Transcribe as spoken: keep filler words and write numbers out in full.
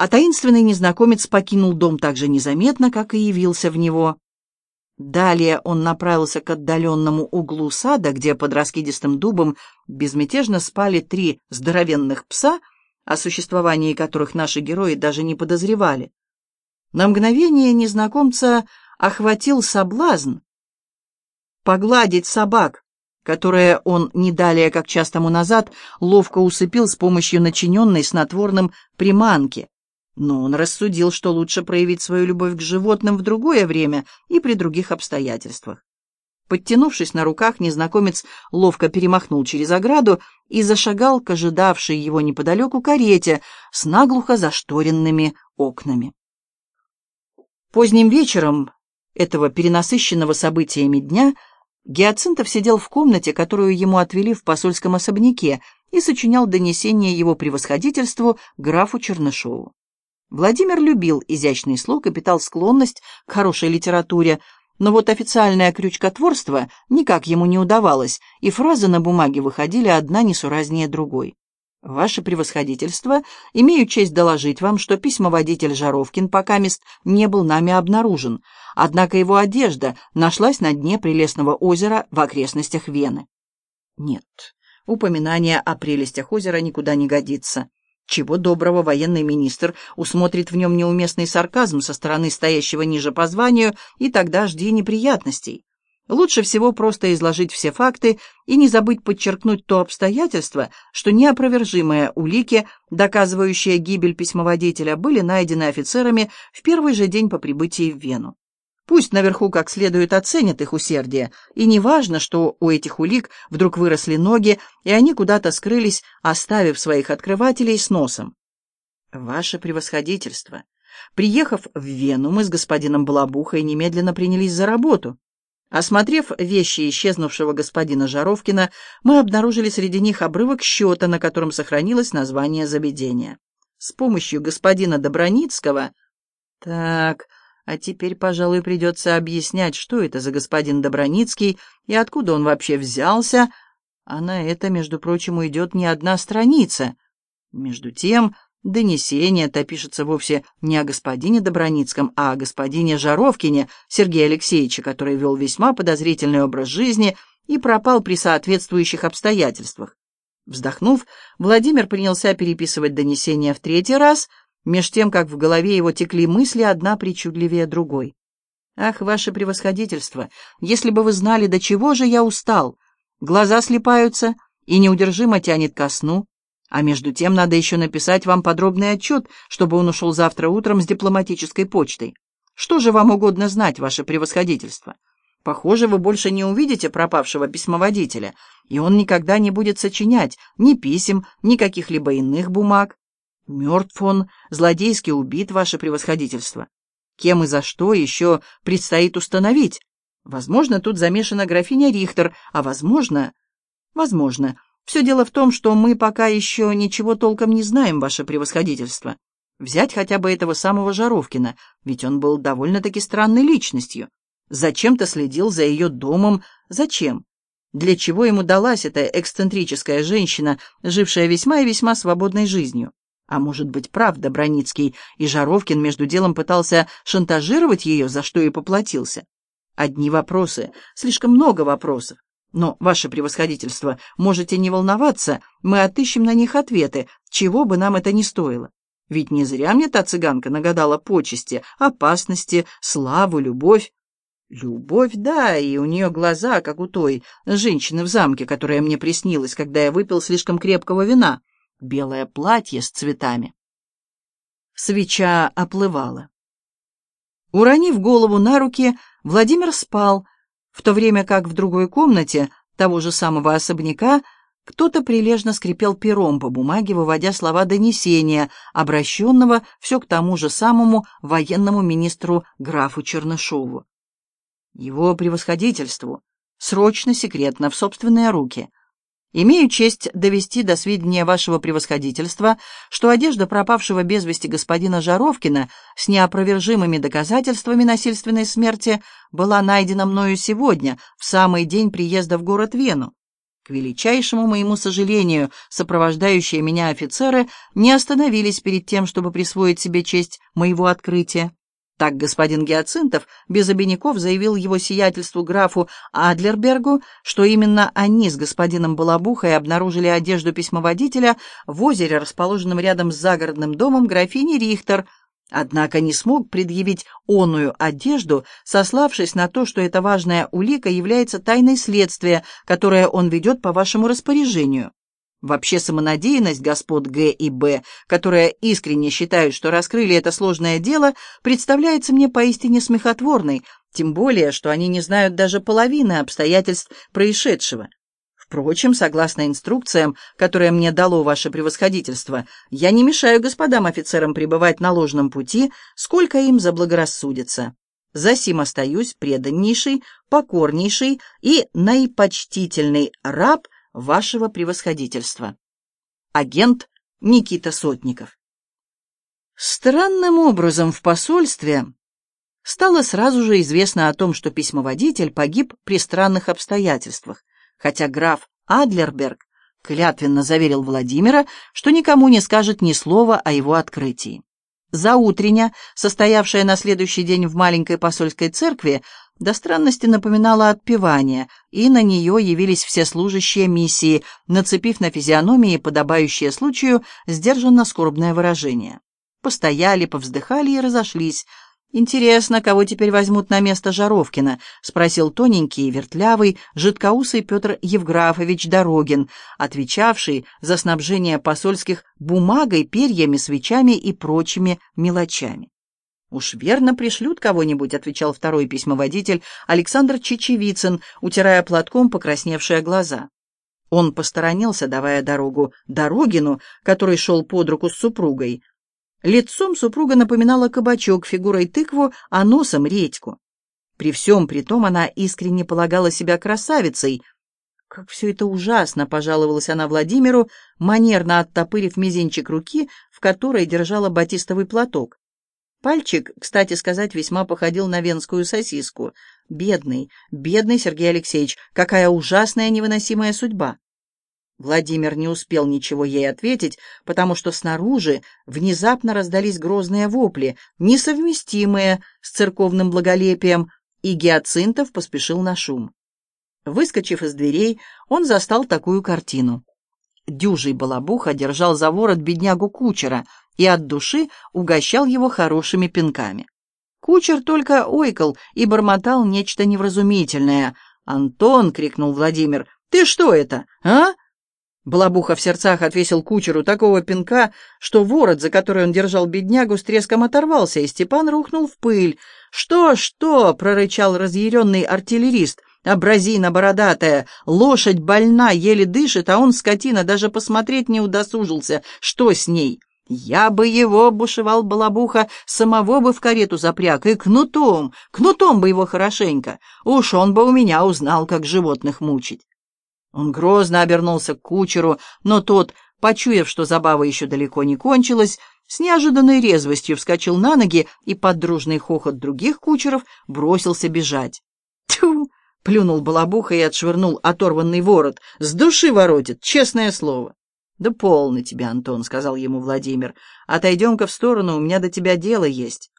А таинственный незнакомец покинул дом так же незаметно, как и явился в него. Далее он направился к отдаленному углу сада, где под раскидистым дубом безмятежно спали три здоровенных пса, о существовании которых наши герои даже не подозревали. На мгновение незнакомца охватил соблазн погладить собак, которые он не далее, как час тому назад, ловко усыпил с помощью начиненной снотворным приманки. Но он рассудил, что лучше проявить свою любовь к животным в другое время и при других обстоятельствах. Подтянувшись на руках, незнакомец ловко перемахнул через ограду и зашагал к ожидавшей его неподалеку карете с наглухо зашторенными окнами. Поздним вечером этого перенасыщенного событиями дня Гиацинтов сидел в комнате, которую ему отвели в посольском особняке, и сочинял донесение его превосходительству графу Чернышову. Владимир любил изящный слог и питал склонность к хорошей литературе, но вот официальное крючкотворство никак ему не удавалось, и фразы на бумаге выходили одна несуразнее другой. «Ваше превосходительство, имею честь доложить вам, что письмоводитель Жаровкин покамест не был нами обнаружен, однако его одежда нашлась на дне прелестного озера в окрестностях Вены». Нет, упоминание о прелестях озера никуда не годится. Чего доброго, военный министр усмотрит в нем неуместный сарказм со стороны стоящего ниже по званию, и тогда жди неприятностей. Лучше всего просто изложить все факты и не забыть подчеркнуть то обстоятельство, что неопровержимые улики, доказывающие гибель письмоводителя, были найдены офицерами в первый же день по прибытии в Вену. Пусть наверху как следует оценят их усердие, и не важно, что у этих улик вдруг выросли ноги, и они куда-то скрылись, оставив своих открывателей с носом. Ваше превосходительство, приехав в Вену, мы с господином Балабухой немедленно принялись за работу. Осмотрев вещи исчезнувшего господина Жаровкина, мы обнаружили среди них обрывок счета, на котором сохранилось название заведения. С помощью господина Доброницкого... Так... А теперь, пожалуй, придется объяснять, что это за господин Доброницкий и откуда он вообще взялся, а на это, между прочим, уйдет не одна страница. Между тем, донесение-то пишется вовсе не о господине Доброницком, а о господине Жаровкине Сергее Алексеевиче, который вел весьма подозрительный образ жизни и пропал при соответствующих обстоятельствах. Вздохнув, Владимир принялся переписывать донесение в третий раз, меж тем, как в голове его текли мысли, одна причудливее другой. «Ах, ваше превосходительство, если бы вы знали, до чего же я устал! Глаза слипаются и неудержимо тянет ко сну, а между тем надо еще написать вам подробный отчет, чтобы он ушел завтра утром с дипломатической почтой. Что же вам угодно знать, ваше превосходительство? Похоже, вы больше не увидите пропавшего письмоводителя, и он никогда не будет сочинять ни писем, ни каких-либо иных бумаг. Мертв он, злодейски убит, ваше превосходительство. Кем и за что еще предстоит установить. Возможно, тут замешана графиня Рихтер, а возможно... Возможно. Все дело в том, что мы пока еще ничего толком не знаем, ваше превосходительство. Взять хотя бы этого самого Жаровкина, ведь он был довольно-таки странной личностью. Зачем-то следил за ее домом. Зачем? Для чего ему далась эта эксцентрическая женщина, жившая весьма и весьма свободной жизнью? А может быть, прав Доброницкий, и Жаровкин между делом пытался шантажировать ее, за что и поплатился? Одни вопросы, слишком много вопросов. Но, ваше превосходительство, можете не волноваться, мы отыщем на них ответы, чего бы нам это ни стоило. Ведь не зря мне та цыганка нагадала почести, опасности, славу, любовь. Любовь, да, и у нее глаза, как у той женщины в замке, которая мне приснилась, когда я выпил слишком крепкого вина. Белое платье с цветами. Свеча оплывала. Уронив голову на руки, Владимир спал, в то время как в другой комнате того же самого особняка кто-то прилежно скрипел пером по бумаге, выводя слова донесения, обращенного все к тому же самому военному министру графу Чернышову. Его превосходительству, срочно, секретно, в собственные руки. Имею честь довести до сведения вашего превосходительства, что одежда пропавшего без вести господина Жаровкина с неопровержимыми доказательствами насильственной смерти была найдена мною сегодня, в самый день приезда в город Вену. К величайшему моему сожалению, сопровождающие меня офицеры не остановились перед тем, чтобы присвоить себе честь моего открытия. Так господин Гиацинтов без обиняков заявил его сиятельству графу Адлербергу, что именно они с господином Балабухой обнаружили одежду письмоводителя в озере, расположенном рядом с загородным домом графини Рихтер, однако не смог предъявить оную одежду, сославшись на то, что эта важная улика является тайной следствия, которое он ведет по вашему распоряжению. Вообще самонадеянность господ Г и Б, которые искренне считают, что раскрыли это сложное дело, представляется мне поистине смехотворной, тем более, что они не знают даже половины обстоятельств происшедшего. Впрочем, согласно инструкциям, которые мне дало ваше превосходительство, я не мешаю господам офицерам пребывать на ложном пути, сколько им заблагорассудится. Засим остаюсь преданнейший, покорнейший и наипочтительный раб вашего превосходительства. Агент Никита Сотников. Странным образом в посольстве стало сразу же известно о том, что письмоводитель погиб при странных обстоятельствах, хотя граф Адлерберг клятвенно заверил Владимира, что никому не скажет ни слова о его открытии. Заутреня, состоявшая на следующий день в маленькой посольской церкви, до странности напоминала отпевание, и на нее явились все служащие миссии, нацепив на физиономии подобающее случаю сдержанно-скорбное выражение. Постояли, повздыхали и разошлись. «Интересно, кого теперь возьмут на место Жаровкина?» — спросил тоненький, вертлявый, жидкоусый Петр Евграфович Дорогин, отвечавший за снабжение посольских бумагой, перьями, свечами и прочими мелочами. «Уж верно пришлют кого-нибудь», — отвечал второй письмоводитель Александр Чечевицын, утирая платком покрасневшие глаза. Он посторонился, давая дорогу Дорогину, который шел под руку с супругой. Лицом супруга напоминала кабачок, фигурой тыкву, а носом редьку. При всем при том она искренне полагала себя красавицей. «Как все это ужасно!» — пожаловалась она Владимиру, манерно оттопырив мизинчик руки, в которой держала батистовый платок. Пальчик, кстати сказать, весьма походил на венскую сосиску. Бедный, бедный Сергей Алексеевич, какая ужасная невыносимая судьба! Владимир не успел ничего ей ответить, потому что снаружи внезапно раздались грозные вопли, несовместимые с церковным благолепием, и Гиацинтов поспешил на шум. Выскочив из дверей, он застал такую картину. Дюжий Балабуха держал за ворот беднягу кучера и от души угощал его хорошими пинками. Кучер только ойкал и бормотал нечто невразумительное. «Антон!» — крикнул Владимир. «Ты что это, а?» Балабуха в сердцах отвесил кучеру такого пинка, что ворот, за который он держал беднягу, с треском оторвался, и Степан рухнул в пыль. «Что, что?» — прорычал разъяренный артиллерист. «Абразина бородатая, лошадь больна, еле дышит, а он, скотина, даже посмотреть не удосужился. Что с ней?» «Я бы его, — бушевал Балабуха, — самого бы в карету запряг, и кнутом, кнутом бы его хорошенько. Уж он бы у меня узнал, как животных мучить». Он грозно обернулся к кучеру, но тот, почуяв, что забава еще далеко не кончилась, с неожиданной резвостью вскочил на ноги и под дружный хохот других кучеров бросился бежать. «Тьфу!» — плюнул Балабуха и отшвырнул оторванный ворот. «С души воротит, честное слово!» «Да полно тебе, Антон», — сказал ему Владимир. «Отойдем-ка в сторону, у меня до тебя дело есть».